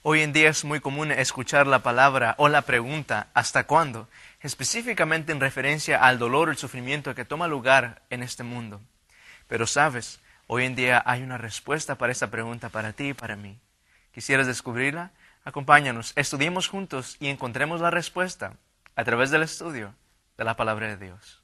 Hoy en día es muy común escuchar la palabra o la pregunta ¿hasta cuándo?, específicamente en referencia al dolor o el sufrimiento que toma lugar en este mundo. Pero sabes, hoy en día hay una respuesta para esta pregunta para ti y para mí. ¿Quisieras descubrirla? Acompáñanos, estudiemos juntos y encontremos la respuesta a través del estudio de la palabra de Dios.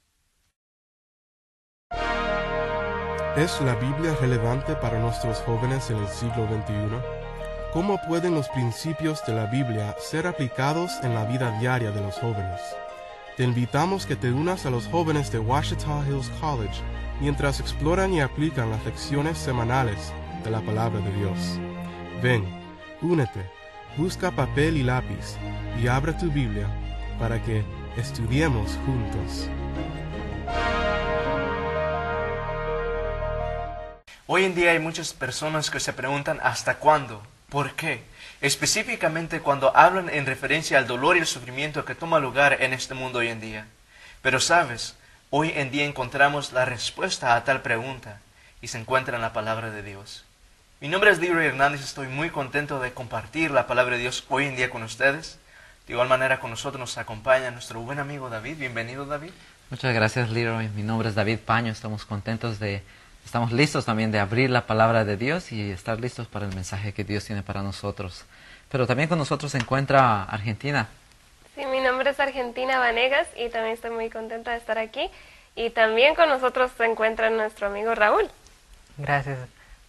¿Es la Biblia relevante para nuestros jóvenes en el siglo XXI? ¿Cómo pueden los principios de la Biblia ser aplicados en la vida diaria de los jóvenes? Te invitamos que te unas a los jóvenes de Ouachita Hills College mientras exploran y aplican las lecciones semanales de la palabra de Dios. Ven, únete, busca papel y lápiz y abre tu Biblia para que estudiemos juntos. Hoy en día hay muchas personas que se preguntan ¿hasta cuándo? ¿Por qué? Específicamente cuando hablan en referencia al dolor y el sufrimiento que toma lugar en este mundo hoy en día. Pero sabes, hoy en día encontramos la respuesta a tal pregunta y se encuentra en la palabra de Dios. Mi nombre es Leroy Hernández, estoy muy contento de compartir la palabra de Dios hoy en día con ustedes. De igual manera con nosotros nos acompaña nuestro buen amigo David. Bienvenido, David. Muchas gracias, Leroy. Mi nombre es David Paño. Estamos listos también de abrir la palabra de Dios y estar listos para el mensaje que Dios tiene para nosotros. Pero también con nosotros se encuentra Argentina. Sí, mi nombre es Argentina Vanegas y también estoy muy contenta de estar aquí. Y también con nosotros se encuentra nuestro amigo Raúl. Gracias.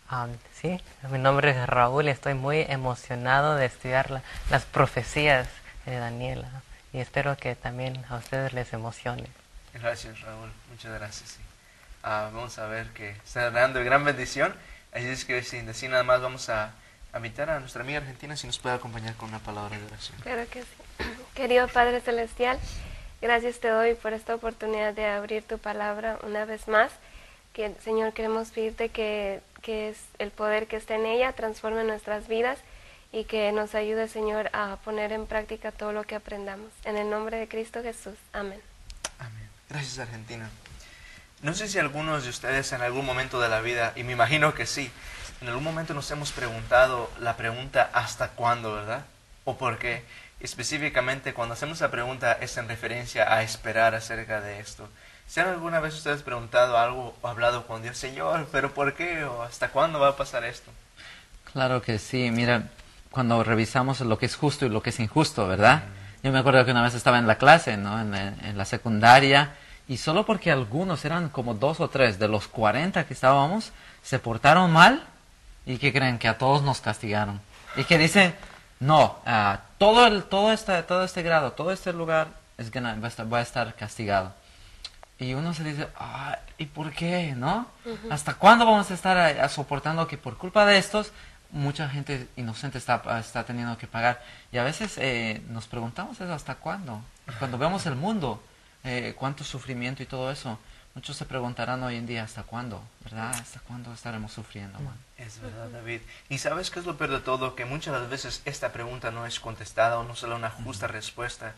Sí, mi nombre es Raúl y estoy muy emocionado de estudiar las profecías de Daniel. Y espero que también a ustedes les emocione. Gracias, Raúl. Muchas gracias. Sí. Vamos a ver que está dando gran bendición. Así es que sin decir nada más vamos a invitar a nuestra amiga Argentina si nos puede acompañar con una palabra de oración. Claro que sí. Querido Padre Celestial, gracias te doy por esta oportunidad de abrir tu palabra una vez más. Que, Señor, queremos pedirte que es el poder que está en ella transforme nuestras vidas y que nos ayude, Señor, a poner en práctica todo lo que aprendamos. En el nombre de Cristo Jesús. Amén. Amén. Gracias, Argentina. No sé si algunos de ustedes en algún momento de la vida, y me imagino que sí, en algún momento nos hemos preguntado la pregunta ¿hasta cuándo?, ¿verdad? ¿O por qué? Específicamente cuando hacemos la pregunta es en referencia a esperar acerca de esto. ¿Se han alguna vez ustedes preguntado algo o hablado con Dios? Señor, ¿pero por qué? ¿O hasta cuándo va a pasar esto? Claro que sí. Mira, cuando revisamos lo que es justo y lo que es injusto, ¿verdad? Yo me acuerdo que una vez estaba en la clase, ¿no? En la secundaria. Y solo porque algunos, eran como 2 o 3 de los 40 que estábamos, se portaron mal, ¿y qué creen? Que a todos nos castigaron. Y que dicen, no, todo este grado, todo este lugar va a estar castigado. Y uno se dice, ¿y por qué? ¿No? ¿Hasta cuándo vamos a estar soportando que por culpa de estos, mucha gente inocente está teniendo que pagar? Y a veces nos preguntamos eso, ¿hasta cuándo? Cuando vemos el mundo, cuánto sufrimiento y todo eso, muchos se preguntarán hoy en día ¿hasta cuándo? ¿Verdad? ¿Hasta cuándo estaremos sufriendo, man? Es verdad, David. ¿Y sabes qué es lo peor de todo? Que muchas de las veces esta pregunta no es contestada o no sale una justa respuesta.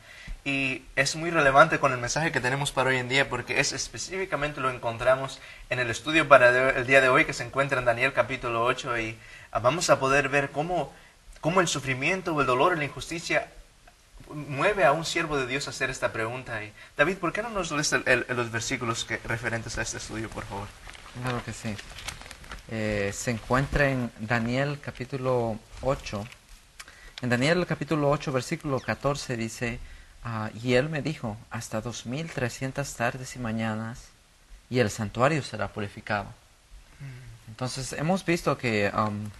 Y es muy relevante con el mensaje que tenemos para hoy en día porque específicamente lo encontramos en el estudio para el día de hoy que se encuentra en Daniel capítulo 8 y vamos a poder ver cómo el sufrimiento o el dolor o la injusticia mueve a un siervo de Dios a hacer esta pregunta. Y David, ¿por qué no nos lees los versículos referentes a este estudio, por favor? Claro que sí. Se encuentra en Daniel capítulo 8. En Daniel capítulo 8, versículo 14 dice, y él me dijo, hasta 2300 tardes y mañanas, y el santuario será purificado. Entonces, hemos visto que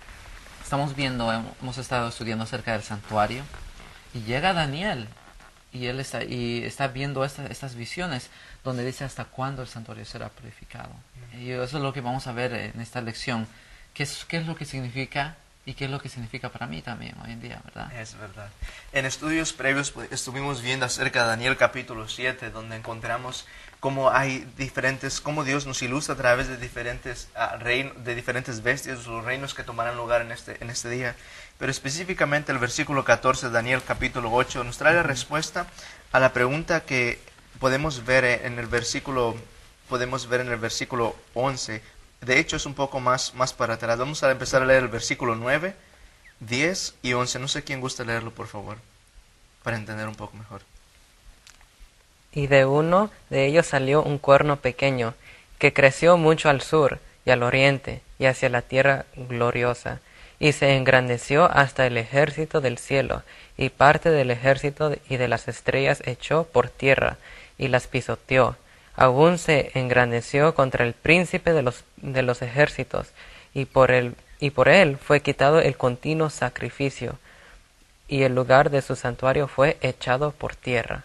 hemos estado estudiando acerca del santuario, y llega Daniel, y él está viendo estas visiones, donde dice hasta cuándo el santuario será purificado. Y eso es lo que vamos a ver en esta lección. ¿Qué es lo que significa y qué es lo que significa para mí también hoy en día, verdad? Es verdad. En estudios previos estuvimos viendo acerca de Daniel capítulo 7, donde encontramos cómo cómo Dios nos ilustra a través de diferentes bestias, los reinos que tomarán lugar en este día. Pero específicamente el versículo 14 de Daniel capítulo 8 nos trae la respuesta a la pregunta que podemos ver en el versículo 11. De hecho es un poco más para atrás. Vamos a empezar a leer el versículo 9 10 y 11. No sé quién gusta leerlo, por favor, para entender un poco mejor. Y de uno de ellos salió un cuerno pequeño, que creció mucho al sur y al oriente, y hacia la tierra gloriosa, y se engrandeció hasta el ejército del cielo, y parte del ejército y de las estrellas echó por tierra, y las pisoteó. Aún se engrandeció contra el príncipe de los ejércitos, y por él fue quitado el continuo sacrificio, y el lugar de su santuario fue echado por tierra.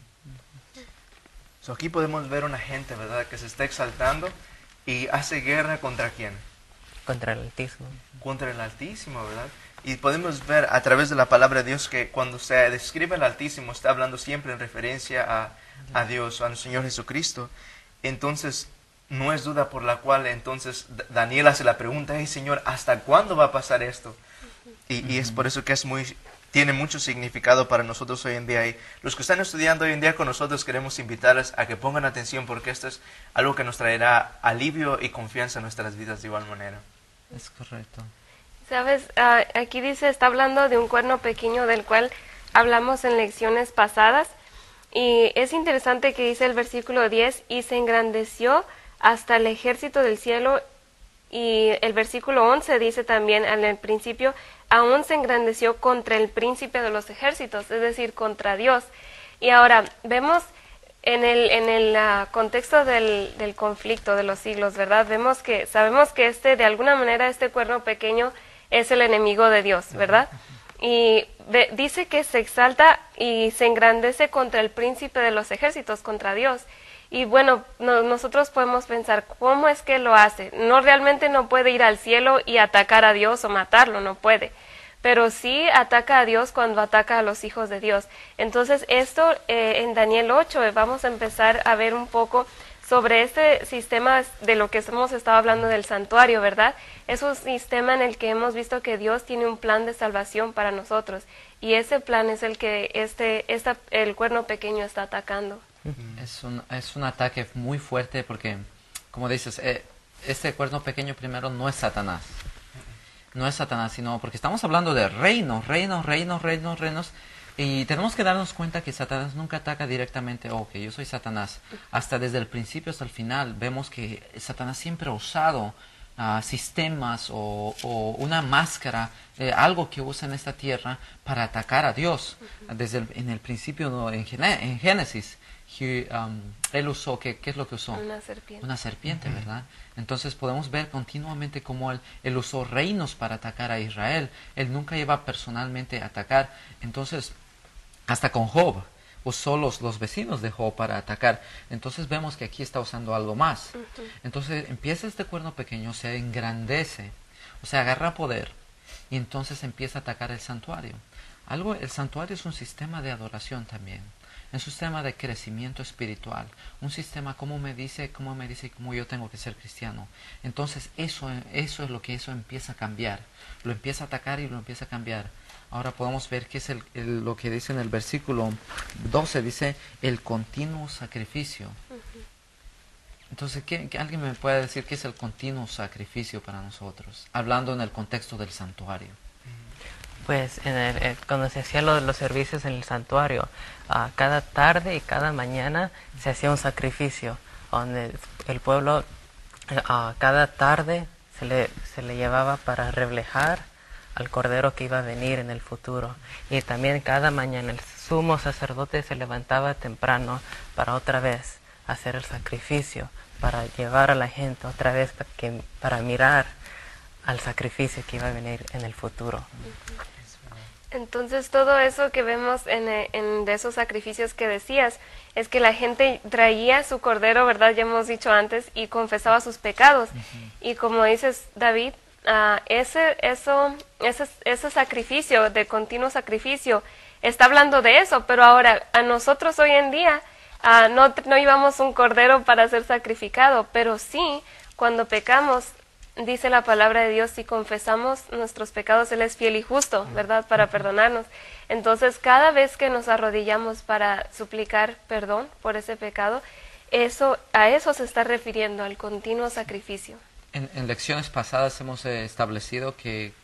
So, aquí podemos ver una gente, ¿verdad?, que se está exaltando y hace guerra ¿contra quién? Contra el Altísimo. Contra el Altísimo, ¿verdad? Y podemos ver a través de la palabra de Dios que cuando se describe el Altísimo está hablando siempre en referencia a Dios, al Señor Jesucristo. Entonces, no es duda por la cual entonces Daniel hace la pregunta: hey, Señor, ¿hasta cuándo va a pasar esto? Y es por eso que tiene mucho significado para nosotros hoy en día. Y los que están estudiando hoy en día con nosotros queremos invitarles a que pongan atención, porque esto es algo que nos traerá alivio y confianza en nuestras vidas de igual manera. Es correcto. Sabes, aquí dice, está hablando de un cuerno pequeño del cual hablamos en lecciones pasadas, y es interesante que dice el versículo 10, y se engrandeció hasta el ejército del cielo, y el versículo 11 dice también en el principio, aún se engrandeció contra el príncipe de los ejércitos, es decir, contra Dios. Y ahora vemos en el contexto del conflicto de los siglos, ¿verdad? Sabemos que de alguna manera este cuerno pequeño es el enemigo de Dios, ¿verdad? Y dice que se exalta y se engrandece contra el príncipe de los ejércitos, contra Dios. Y bueno, nosotros podemos pensar, ¿cómo es que lo hace? Realmente no puede ir al cielo y atacar a Dios o matarlo, no puede. Pero sí ataca a Dios cuando ataca a los hijos de Dios. Entonces esto en Daniel 8 vamos a empezar a ver un poco sobre este sistema de lo que hemos estado hablando del santuario, ¿verdad? Es un sistema en el que hemos visto que Dios tiene un plan de salvación para nosotros, y ese plan es el que el cuerno pequeño está atacando. Es un ataque muy fuerte porque, como dices, este cuerno pequeño primero no es Satanás. No es Satanás, sino porque estamos hablando de reinos. Y tenemos que darnos cuenta que Satanás nunca ataca directamente, que yo soy Satanás. Hasta desde el principio hasta el final vemos que Satanás siempre ha usado sistemas o una máscara, algo que usa en esta tierra para atacar a Dios. En el principio, ¿no? en Génesis, él usó, ¿qué es lo que usó? Una serpiente, ¿verdad? Entonces podemos ver continuamente cómo él usó reinos para atacar a Israel. Él nunca iba personalmente a atacar. Entonces, hasta con Job, usó los vecinos de Job para atacar. Entonces vemos que aquí está usando algo más. Entonces empieza este cuerno pequeño, se engrandece, o sea, agarra poder, y entonces empieza a atacar el santuario. El santuario es un sistema de adoración también. Es un sistema de crecimiento espiritual, un sistema como me dice cómo yo tengo que ser cristiano. Entonces eso es lo que eso empieza a cambiar, lo empieza a atacar y lo empieza a cambiar. Ahora podemos ver qué es lo que dice en el versículo 12, dice el continuo sacrificio. Entonces, ¿alguien me puede decir qué es el continuo sacrificio para nosotros? Hablando en el contexto del santuario. Pues cuando se hacían los servicios en el santuario, cada tarde y cada mañana se hacía un sacrificio, donde el pueblo cada tarde se le llevaba para reflejar al Cordero que iba a venir en el futuro. Y también cada mañana el sumo sacerdote se levantaba temprano para otra vez hacer el sacrificio, para llevar a la gente otra vez para mirar al sacrificio que iba a venir en el futuro. Entonces todo eso que vemos de esos sacrificios que decías, es que la gente traía su cordero, ¿verdad? Ya hemos dicho antes, y confesaba sus pecados. Y como dices, David, ese sacrificio, de continuo sacrificio, está hablando de eso, pero ahora a nosotros hoy en día no llevamos un cordero para ser sacrificado, pero sí, cuando pecamos, dice la palabra de Dios, si confesamos nuestros pecados, Él es fiel y justo, ¿verdad?, para perdonarnos. Entonces, cada vez que nos arrodillamos para suplicar perdón por ese pecado, a eso se está refiriendo, al continuo sacrificio. En lecciones pasadas hemos establecido que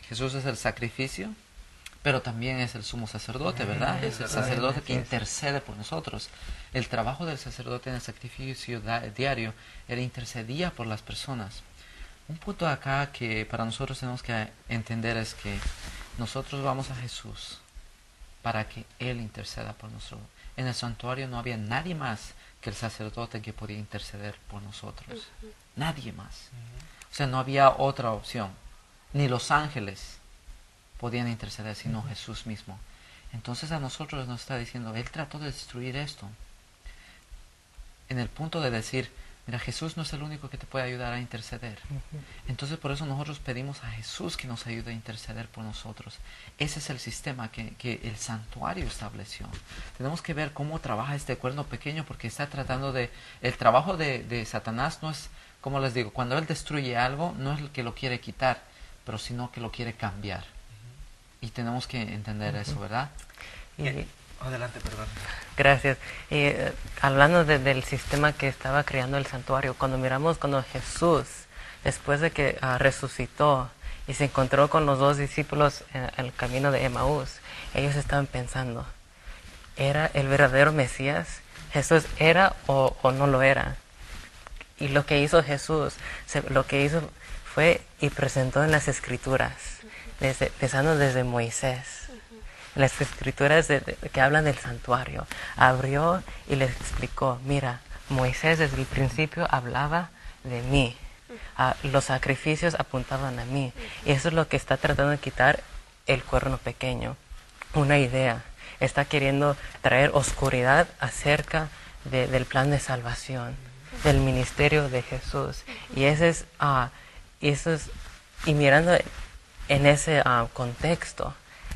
Jesús es el sacrificio, pero también es el sumo sacerdote, ¿verdad? Es el sacerdote que intercede por nosotros. El trabajo del sacerdote en el sacrificio diario era intercedía por las personas. Un punto acá que para nosotros tenemos que entender es que nosotros vamos a Jesús para que Él interceda por nosotros. En el santuario no había nadie más que el sacerdote que podía interceder por nosotros. Nadie más. O sea, no había otra opción. Ni los ángeles podían interceder, sino Jesús mismo. Entonces a nosotros nos está diciendo, Él trató de destruir esto. En el punto de decir, mira, Jesús no es el único que te puede ayudar a interceder. Entonces por eso nosotros pedimos a Jesús que nos ayude a interceder por nosotros. Ese es el sistema que el santuario estableció. Tenemos que ver cómo trabaja este cuerno pequeño, porque está tratando de... El trabajo de Satanás no es, como les digo, cuando él destruye algo, no es el que lo quiere quitar, pero sino que lo quiere cambiar. Y tenemos que entender eso, ¿verdad? Adelante, perdón. Gracias. Hablando del sistema que estaba creando el santuario, cuando Jesús, después de que resucitó y se encontró con los dos discípulos en el camino de Emaús, ellos estaban pensando, ¿era el verdadero Mesías? ¿Jesús era o no lo era? Y lo que hizo Jesús, lo que hizo fue y presentó en las Escrituras, empezando desde Moisés. Las Escrituras que hablan del santuario, abrió y les explicó, mira, Moisés desde el principio hablaba de mí, los sacrificios apuntaban a mí, y eso es lo que está tratando de quitar el cuerno pequeño, una idea, está queriendo traer oscuridad acerca del plan de salvación, del ministerio de Jesús, y mirando en ese contexto,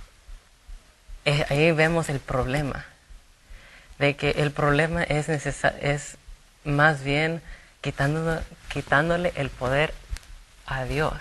ahí vemos el problema, de que el problema es más bien quitándole el poder a Dios,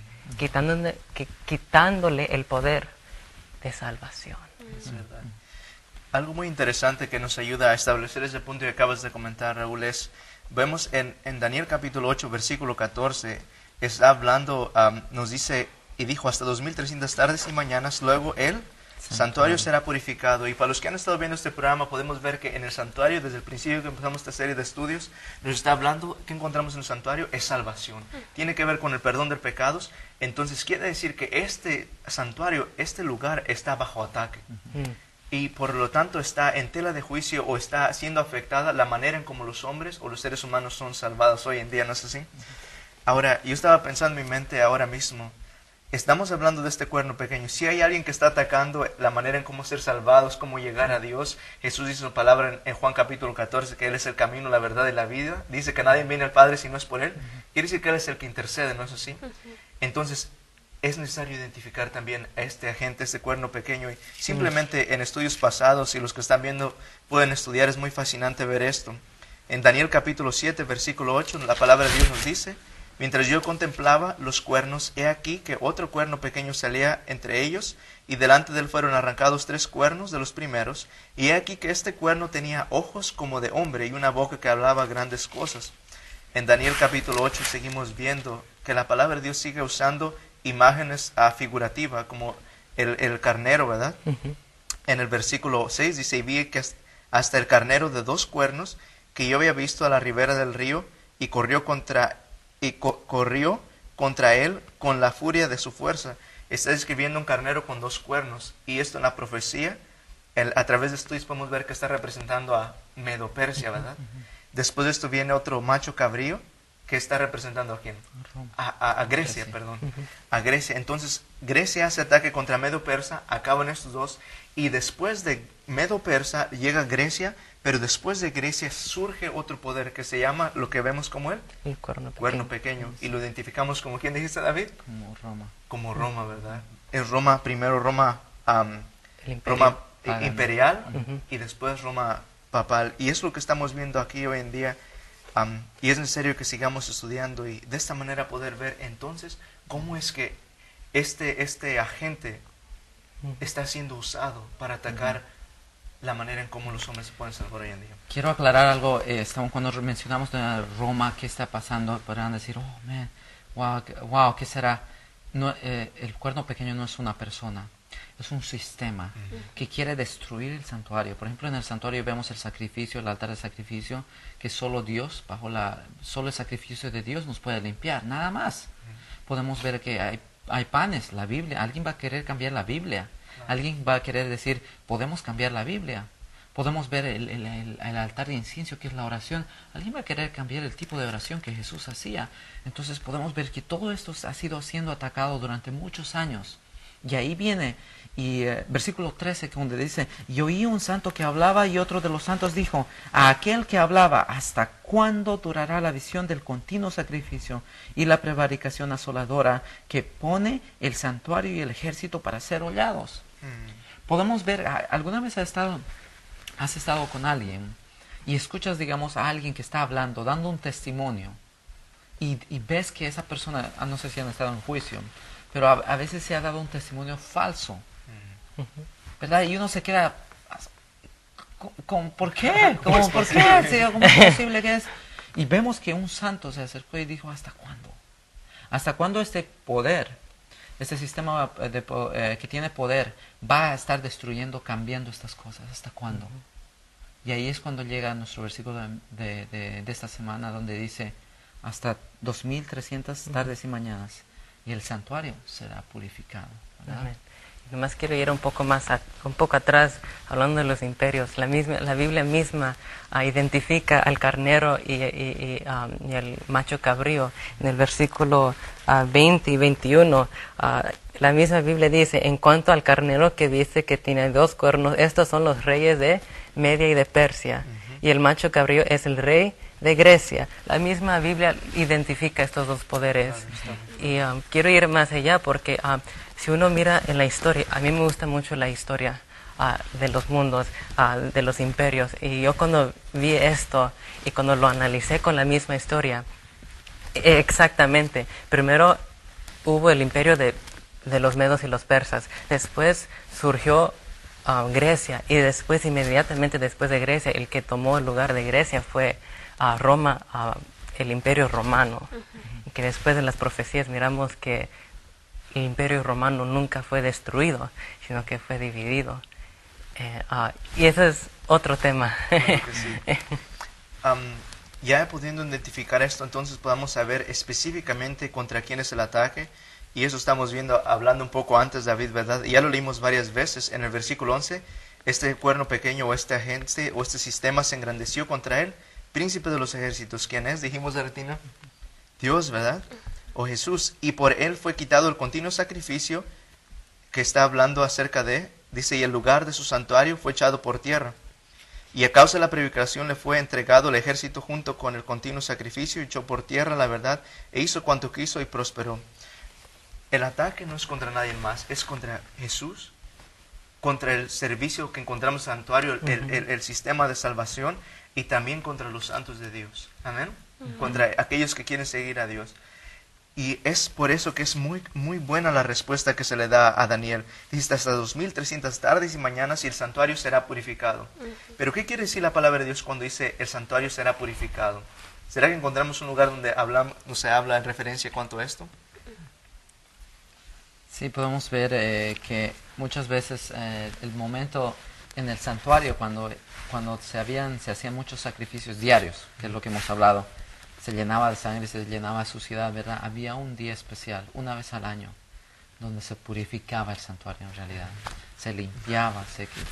quitándole el poder de salvación. Es verdad. Algo muy interesante que nos ayuda a establecer ese punto que acabas de comentar, Raúl, es, vemos en Daniel capítulo 8, versículo 14, está hablando, nos dice, y dijo, hasta 2300 tardes y mañanas, luego el santuario será purificado. Y para los que han estado viendo este programa, podemos ver que en el santuario, desde el principio que empezamos esta serie de estudios, nos está hablando, ¿qué encontramos en el santuario? Es salvación. Tiene que ver con el perdón de pecados. Entonces quiere decir que este santuario, este lugar, está bajo ataque. Y por lo tanto está en tela de juicio, o está siendo afectada la manera en cómo los hombres o los seres humanos son salvados hoy en día, ¿no es así? Ahora, yo estaba pensando en mi mente ahora mismo, estamos hablando de este cuerno pequeño. Si hay alguien que está atacando la manera en cómo ser salvados, cómo llegar a Dios, Jesús dice su palabra en Juan capítulo 14, que Él es el camino, la verdad y la vida. Dice que nadie viene al Padre si no es por Él. Quiere decir que Él es el que intercede, ¿no es así? Entonces, es necesario identificar también a este agente, este cuerno pequeño. Y simplemente en estudios pasados, y los que están viendo pueden estudiar, es muy fascinante ver esto. En Daniel capítulo 7, versículo 8, la palabra de Dios nos dice: mientras yo contemplaba los cuernos, he aquí que otro cuerno pequeño salía entre ellos, y delante de él fueron arrancados 3 cuernos de los primeros, y he aquí que este cuerno tenía ojos como de hombre y una boca que hablaba grandes cosas. En Daniel capítulo 8 seguimos viendo que la palabra de Dios sigue usando imágenes figurativas, como el carnero, ¿verdad? En el versículo 6 dice: y vi que hasta el carnero de 2 cuernos que yo había visto a la ribera del río, y corrió contra él con la furia de su fuerza. Está describiendo un carnero con 2 cuernos, y esto en la profecía, a través de estudios podemos ver que está representando a Medo-Persia, ¿verdad? Después de esto viene otro macho cabrío, que está representando a quién? A Grecia, perdón. A Grecia. Entonces, Grecia hace ataque contra Medo-Persa, acaban estos dos, y después de Medo-Persa llega Grecia, pero después de Grecia surge otro poder que se llama, lo que vemos como el cuerno pequeño. Y lo identificamos como, ¿quién dijiste, David? Como Roma. Como Roma, ¿verdad? Es Roma, primero Roma, Roma imperial, y después Roma papal. Y es lo que estamos viendo aquí hoy en día. Y es necesario que sigamos estudiando y de esta manera poder ver entonces cómo es que este agente está siendo usado para atacar la manera en cómo los hombres se pueden salvar hoy en día. Quiero aclarar algo. Cuando mencionamos de Roma, ¿qué está pasando? Podrán decir, oh, man, wow, ¿qué será? el cuerno pequeño no es una persona, es un sistema que quiere destruir el santuario. Por ejemplo, en el santuario vemos el sacrificio, el altar de sacrificio, que solo Dios, solo el sacrificio de Dios nos puede limpiar, nada más. Podemos ver que hay panes, la Biblia, alguien va a querer cambiar la Biblia, alguien va a querer decir, podemos cambiar la Biblia. Podemos ver el altar de incienso, que es la oración. Alguien va a querer cambiar el tipo de oración que Jesús hacía. Entonces podemos ver que todo esto ha sido siendo atacado durante muchos años. Y ahí viene, versículo 13, donde dice, y oí un santo que hablaba, y otro de los santos dijo, a aquel que hablaba, ¿hasta cuándo durará la visión del continuo sacrificio y la prevaricación asoladora que pone el santuario y el ejército para ser hollados? Podemos ver, ¿alguna vez has estado con alguien y escuchas, digamos, a alguien que está hablando, dando un testimonio, y ves que esa persona, no sé si han estado en juicio, pero a veces se ha dado un testimonio falso, ¿verdad? Y uno se queda, ¿por qué? ¿Por qué? Sí, ¿cómo es posible que es? Y vemos que un santo se acercó y dijo, ¿hasta cuándo? ¿Hasta cuándo este poder, este sistema que tiene poder, va a estar destruyendo, cambiando estas cosas? ¿Hasta cuándo? Y ahí es cuando llega nuestro versículo de esta semana, donde dice, hasta 2300 tardes y mañanas, y el santuario será purificado, ¿verdad? Amén. Nomás quiero ir un poco atrás, hablando de los imperios. La Biblia misma identifica al carnero y el macho cabrío. En el versículo 20 y 21, la misma Biblia dice, en cuanto al carnero que dice que tiene 2 cuernos, estos son los reyes de Media y de Persia. Y el macho cabrío es el rey de Grecia. La misma Biblia identifica estos 2 poderes. Y quiero ir más allá porque si uno mira en la historia, a mí me gusta mucho la historia de los mundos, de los imperios. Y yo cuando vi esto y cuando lo analicé con la misma historia, exactamente, primero hubo el imperio de los medos y los persas. Después surgió Grecia, y después, inmediatamente después de Grecia, el que tomó el lugar de Grecia fue Roma, el imperio romano. Y que después de las profecías miramos que el imperio romano nunca fue destruido, sino que fue dividido. Y eso es otro tema. Ya pudiendo identificar esto, entonces podamos saber específicamente contra quién es el ataque. Y eso estamos viendo, hablando un poco antes, David, ¿verdad? Y ya lo leímos varias veces en el versículo 11. Este cuerno pequeño o esta gente o este sistema se engrandeció contra él, príncipe de los ejércitos. ¿Quién es? Dijimos, Retina. Dios, ¿verdad? O Jesús. Y por él fue quitado el continuo sacrificio que está hablando acerca de, dice, y el lugar de su santuario fue echado por tierra. Y a causa de la prevaricación le fue entregado el ejército junto con el continuo sacrificio, echó por tierra la verdad, e hizo cuanto quiso y prosperó. El ataque no es contra nadie más, es contra Jesús, contra el servicio que encontramos en el santuario, el sistema de salvación, y también contra los santos de Dios. Amén. Contra aquellos que quieren seguir a Dios. Y es por eso que es muy, muy buena la respuesta que se le da a Daniel. Dice, hasta 2300 tardes y mañanas y el santuario será purificado. Pero ¿qué quiere decir la palabra de Dios cuando dice el santuario será purificado? ¿Será que encontramos un lugar donde se habla en referencia cuanto a esto? Sí, podemos ver que muchas veces el momento en el santuario, cuando se hacían muchos sacrificios diarios, que es lo que hemos hablado, se llenaba de sangre, se llenaba de suciedad, ¿verdad? Había un día especial, una vez al año, donde se purificaba el santuario en realidad. Se limpiaba,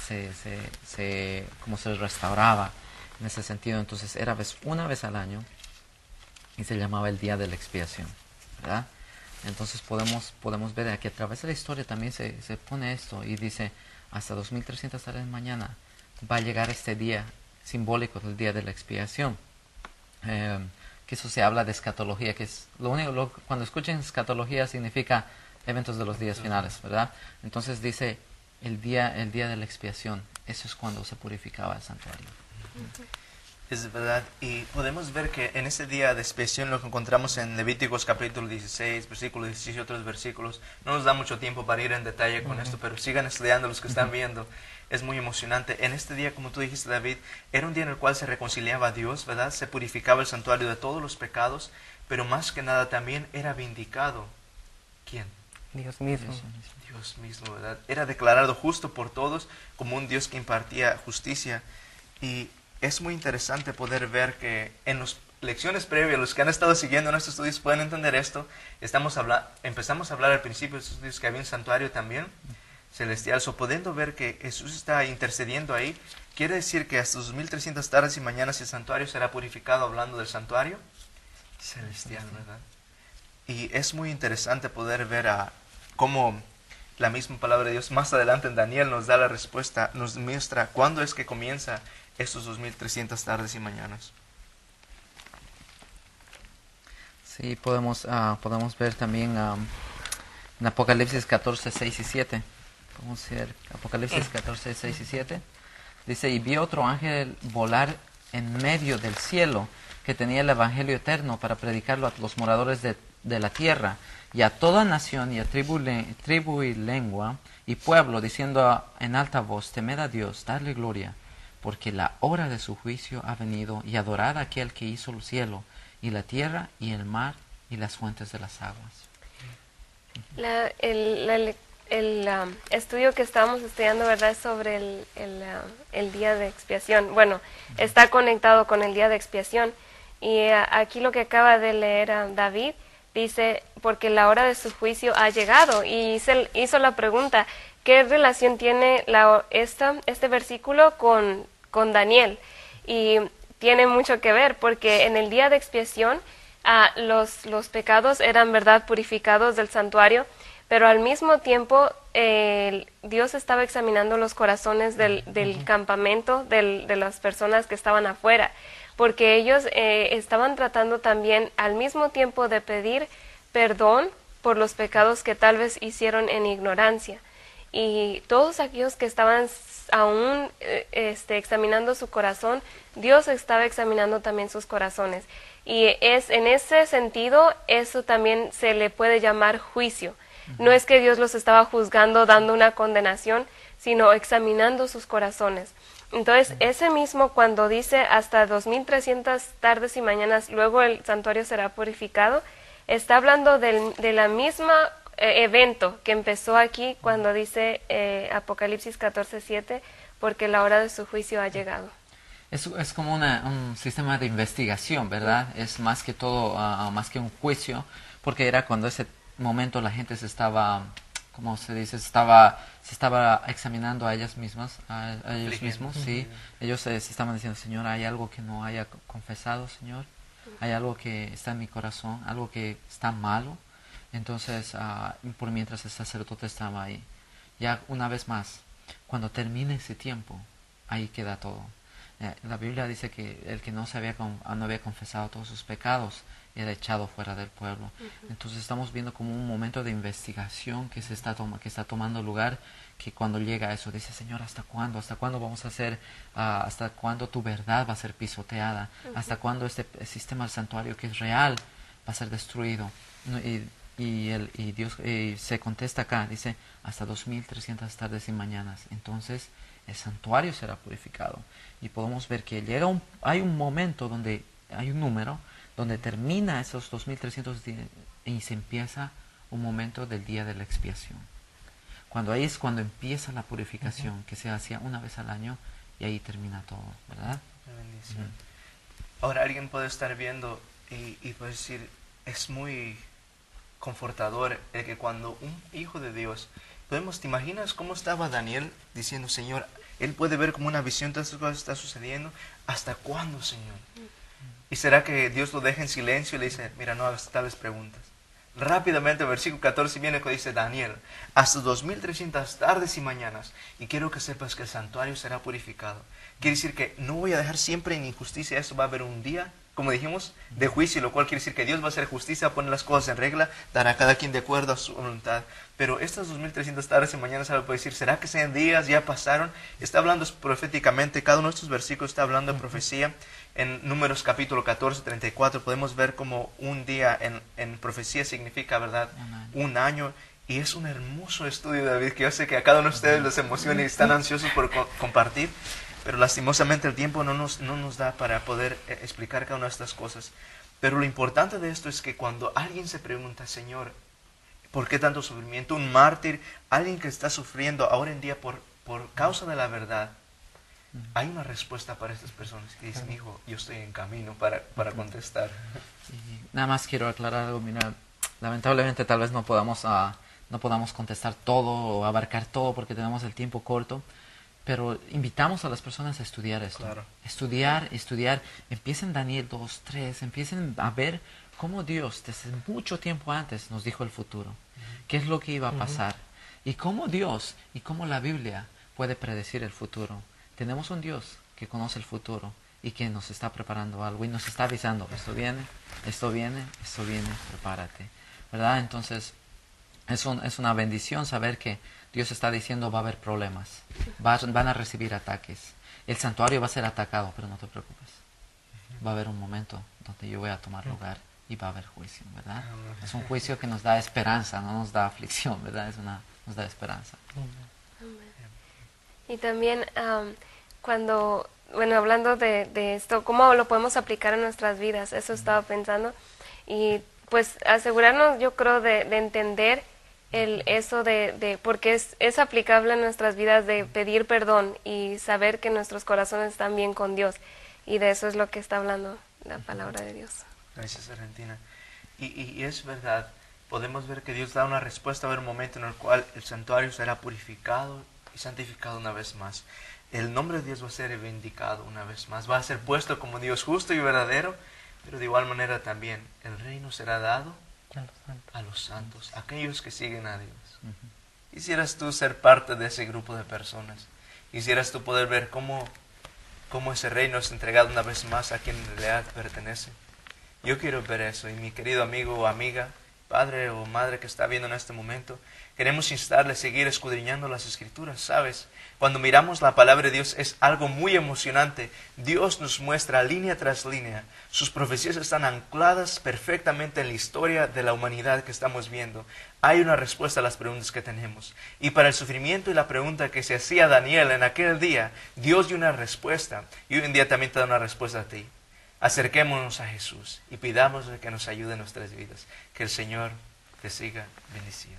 como se restauraba en ese sentido. Entonces era una vez al año y se llamaba el día de la expiación, ¿verdad? Entonces podemos ver que a través de la historia también se pone esto y dice, hasta 2300 tardes de mañana va a llegar este día simbólico del día de la expiación. Que eso se habla de escatología, que es cuando escuchen escatología significa eventos de los días finales, ¿verdad? Entonces dice el día de la expiación, eso es cuando se purificaba el santuario. Es verdad, y podemos ver que en ese día de expiación, lo que encontramos en Levíticos capítulo 16, versículo 16 y otros versículos, no nos da mucho tiempo para ir en detalle con esto, pero sigan estudiando los que están viendo, es muy emocionante. En este día, como tú dijiste, David, era un día en el cual se reconciliaba a Dios, ¿verdad? Se purificaba el santuario de todos los pecados, pero más que nada también era vindicado. ¿Quién? Dios mismo. Dios mismo, ¿verdad? Era declarado justo por todos como un Dios que impartía justicia. Y es muy interesante poder ver que en las lecciones previas, los que han estado siguiendo nuestros estudios pueden entender esto. Empezamos a hablar al principio de estos estudios que había un santuario también celestial. Pudiendo ver que Jesús está intercediendo ahí, quiere decir que hasta 2300 tardes y mañanas el santuario será purificado, hablando del santuario celestial, ¿verdad? Y es muy interesante poder ver cómo la misma palabra de Dios más adelante en Daniel nos da la respuesta, nos muestra cuándo es que comienza estos 2300 tardes y mañanas. Sí, podemos ver también en Apocalipsis 14, 6 y 7. Vamos a ver Apocalipsis 14, 6 y 7. Dice, y vi otro ángel volar en medio del cielo, que tenía el evangelio eterno para predicarlo a los moradores de la tierra, y a toda nación, y a tribu y lengua, y pueblo, diciendo en alta voz, temed a Dios, dadle gloria, porque la hora de su juicio ha venido, y adorad a aquel que hizo el cielo, y la tierra, y el mar, y las fuentes de las aguas. El estudio que estábamos estudiando, ¿verdad?, es sobre el día de expiación. Bueno, está conectado con el día de expiación. Y aquí lo que acaba de leer David, dice, porque la hora de su juicio ha llegado. Y hizo la pregunta, ¿qué relación tiene este versículo con Daniel? Y tiene mucho que ver, porque en el día de expiación los pecados eran, ¿verdad?, purificados del santuario, pero al mismo tiempo Dios estaba examinando los corazones del campamento, de las personas que estaban afuera, porque ellos estaban tratando también al mismo tiempo de pedir perdón por los pecados que tal vez hicieron en ignorancia. Y todos aquellos que estaban aún examinando su corazón, Dios estaba examinando también sus corazones. Y en ese sentido, eso también se le puede llamar juicio. No es que Dios los estaba juzgando, dando una condenación, sino examinando sus corazones. Entonces, ese mismo cuando dice hasta 2300 tardes y mañanas, luego el santuario será purificado, está hablando de la misma evento que empezó aquí cuando dice Apocalipsis 14:7, porque la hora de su juicio ha llegado. Es como un sistema de investigación, ¿verdad? Es más que todo, más que un juicio, porque era cuando ese momento la gente se estaba, ¿cómo se dice? Se estaba examinando a ellas mismas, a ellos mismos, sí. Ellos se estaban diciendo, Señor, ¿hay algo que no haya confesado, Señor? ¿Hay algo que está en mi corazón? ¿Algo que está malo? Entonces, por mientras el sacerdote estaba ahí. Ya una vez más, cuando termine ese tiempo, ahí queda todo. La Biblia dice que el que no había confesado todos sus pecados era echado fuera del pueblo. Entonces estamos viendo como un momento de investigación que está tomando lugar, que cuando llega a eso dice, Señor, ¿hasta cuándo? ¿Hasta cuándo vamos a hacer, hasta cuándo tu verdad va a ser pisoteada? ¿Hasta cuándo este sistema del santuario que es real va a ser destruido? Y Dios se contesta acá, dice, hasta 2300 tardes y mañanas. Entonces el santuario será purificado. Y podemos ver que hay un momento donde hay un número donde termina esos 2300 días y se empieza un momento del día de la expiación. Ahí es cuando empieza la purificación, que se hacía una vez al año, y ahí termina todo, ¿verdad? Bendición. Ahora alguien puede estar viendo y puede decir, es muy confortador el que cuando un hijo de Dios, ¿te imaginas cómo estaba Daniel diciendo, Señor, él puede ver como una visión todas estas cosas que están sucediendo? ¿Hasta cuándo, Señor? ¿Y será que Dios lo deja en silencio y le dice, mira, no hagas tales preguntas? Rápidamente, versículo 14 viene que dice Daniel, hasta 2300 tardes y mañanas, y quiero que sepas que el santuario será purificado. Quiere decir que no voy a dejar siempre en injusticia, eso va a haber un día, como dijimos, de juicio, lo cual quiere decir que Dios va a hacer justicia, poner las cosas en regla, dará a cada quien de acuerdo a su voluntad. Pero estas 2300 tardes y mañanas, ¿sabe? Puede decir, ¿será que sean días? ¿Ya pasaron? Está hablando proféticamente, cada uno de estos versículos está hablando de profecía. En Números capítulo 14, 34 podemos ver como un día en profecía significa, ¿verdad?, un año. Y es un hermoso estudio, David, que yo sé que a cada uno de ustedes les emociona y están ansiosos por compartir. Pero lastimosamente el tiempo no nos da para poder explicar cada una de estas cosas. Pero lo importante de esto es que cuando alguien se pregunta, Señor, ¿Por qué tanto sufrimiento? Un mártir, alguien que está sufriendo ahora en día por causa de la verdad. Hay una respuesta para estas personas que dicen, hijo, yo estoy en camino para contestar. Y nada más quiero aclarar algo, mira, lamentablemente tal vez no podamos contestar todo o abarcar todo porque tenemos el tiempo corto, pero invitamos a las personas a estudiar esto. Claro. Estudiar, empiecen Daniel 2, 3, empiecen a ver cómo Dios desde mucho tiempo antes nos dijo el futuro, qué es lo que iba a pasar, y cómo Dios y cómo la Biblia puede predecir el futuro. Tenemos un Dios que conoce el futuro y que nos está preparando algo y nos está avisando, esto viene, prepárate, ¿verdad? Entonces, es una bendición saber que Dios está diciendo va a haber problemas, van a recibir ataques, el santuario va a ser atacado, pero no te preocupes, va a haber un momento donde yo voy a tomar lugar y va a haber juicio, ¿verdad? Es un juicio que nos da esperanza, no nos da aflicción, ¿verdad? Nos da esperanza. Y también hablando de esto, ¿cómo lo podemos aplicar en nuestras vidas? Eso estaba pensando. Y pues asegurarnos, yo creo, de entender eso de porque es aplicable en nuestras vidas, de pedir perdón y saber que nuestros corazones están bien con Dios. Y de eso es lo que está hablando la palabra de Dios. Gracias, Argentina. Y es verdad, podemos ver que Dios da una respuesta, va a haber un momento en el cual el santuario será purificado y santificado una vez más. El nombre de Dios va a ser reivindicado una vez más, va a ser puesto como Dios justo y verdadero, pero de igual manera también el reino será dado a los santos, a aquellos que siguen a Dios. Quisieras tú ser parte de ese grupo de personas, quisieras tú poder ver cómo ese reino es entregado una vez más a quien en realidad pertenece. Yo quiero ver eso, y mi querido amigo o amiga, padre o madre que está viendo en este momento, queremos instarle a seguir escudriñando las Escrituras, ¿sabes? Cuando miramos la palabra de Dios es algo muy emocionante. Dios nos muestra línea tras línea. Sus profecías están ancladas perfectamente en la historia de la humanidad que estamos viendo. Hay una respuesta a las preguntas que tenemos. Y para el sufrimiento y la pregunta que se hacía Daniel en aquel día, Dios dio una respuesta. Y hoy en día también te da una respuesta a ti. Acerquémonos a Jesús y pidámosle que nos ayude en nuestras vidas. Que el Señor te siga bendiciendo.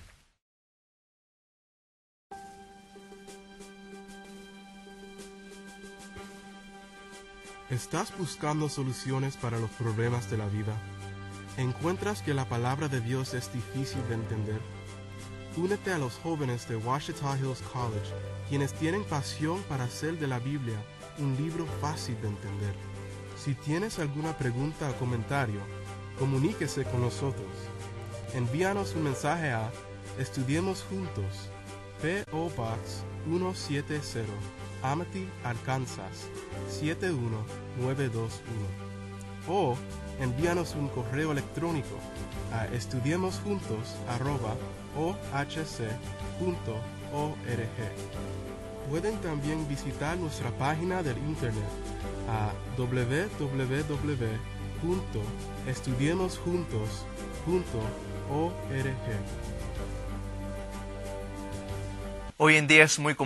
¿Estás buscando soluciones para los problemas de la vida? ¿Encuentras que la palabra de Dios es difícil de entender? Únete a los jóvenes de Ouachita Hills College, quienes tienen pasión para hacer de la Biblia un libro fácil de entender. Si tienes alguna pregunta o comentario, comuníquese con nosotros. Envíanos un mensaje a Estudiemos Juntos, P.O. Box 170, Amity, Arkansas 71921. O envíanos un correo electrónico a estudiemosjuntos@ohc.org. Pueden también visitar nuestra página del internet a www.estudiemosjuntos.org. Hoy en día es muy común